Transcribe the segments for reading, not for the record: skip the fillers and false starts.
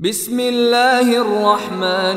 بسم الله الرحمن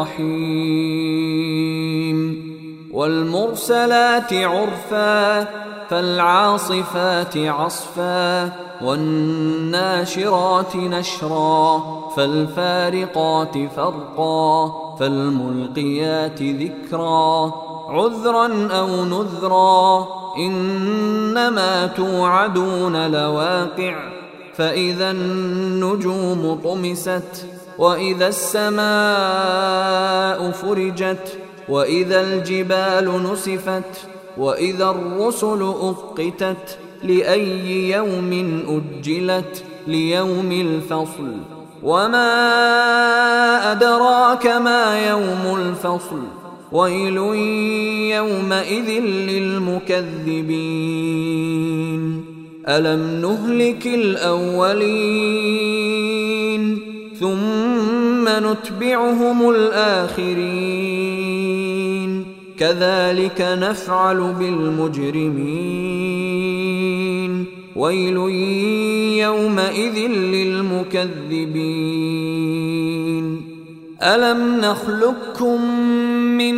الرحيم والمرسلات عرفا فالعاصفات عصفا والناشرات نشرا فالفارقات فرقا فالملقيات ذكرا عذرا أو نذرا إنما توعدون لواقع فإذا النجوم طمست وإذا السماء فرجت وإذا الجبال نسفت وإذا الرسل أقتت لأي يوم أجلت ليوم الفصل وما أدراك ما يوم الفصل ويل يومئذ للمكذبين ألم نهلك الأولين ثم نتبعهم الآخرين كذلك نفعل بالمجرمين ويل يومئذ للمكذبين ألم نخلقكم من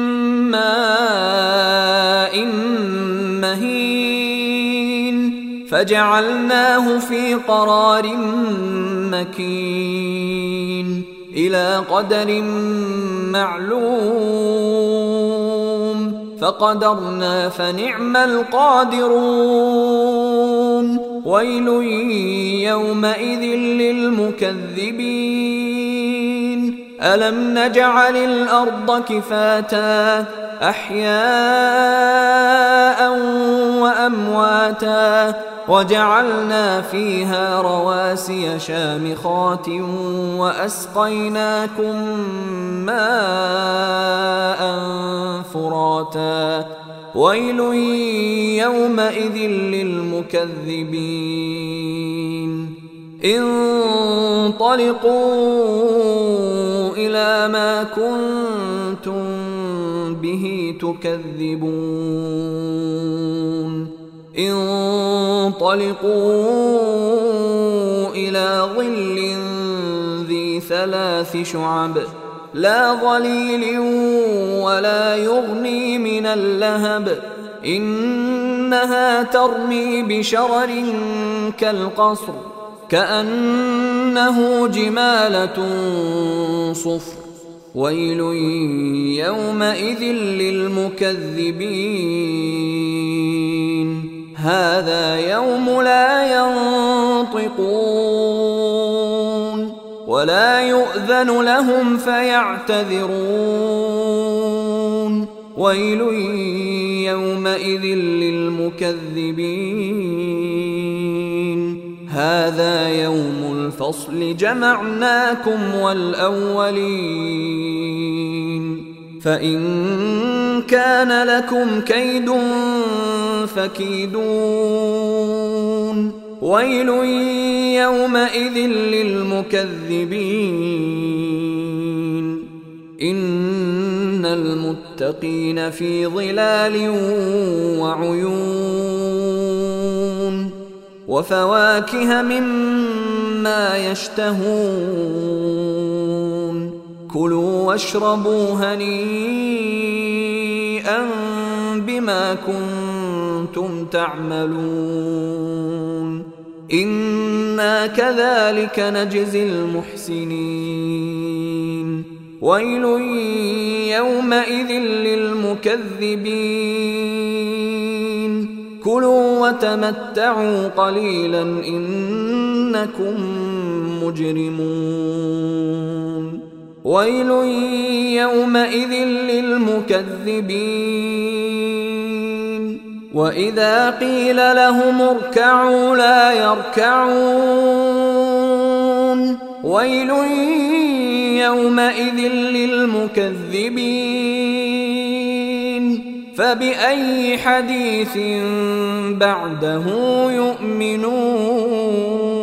ماء مهين فجعلناه في قرار مكين إلى قدر معلوم فقدرنا فنعم القادرون ويل يومئذ للمكذبين ألم نجعل الأرض كفاتا أحياء وأمواتا وجعلنا فيها رواسي شامخات وأسقيناكم ماء فراتا ويل يومئذ للمكذبين انطلقوا إلى ما كنتم به تكذبون انطلقوا إلى ظل ذي 3 شعب لا ظليل ولا يغني من اللهب إنها ترمي بشرر كالقصر كأنه جمالة صفر ويل يومئذ للمكذبين هذا يوم لا ينطقون ولا يؤذن لهم فيعتذرون ويل يومئذ للمكذبين هذا يوم الفصل جمعناكم والأولين فإن كان لكم كيد فكيدون ويل يومئذ للمكذبين إن المتقين في ظلال وعيون وفواكه مما يشتهون كلوا واشربوا هنيئا بما كنتم تعملون إنا كذلك نجزي المحسنين ويل يومئذ للمكذبين كلوا وتمتعوا قليلا إنكم مجرمون ويل يومئذ للمكذبين وإذا قيل لهم اركعوا لا يركعون ويل يومئذ للمكذبين فبأي حديث بعده يؤمنون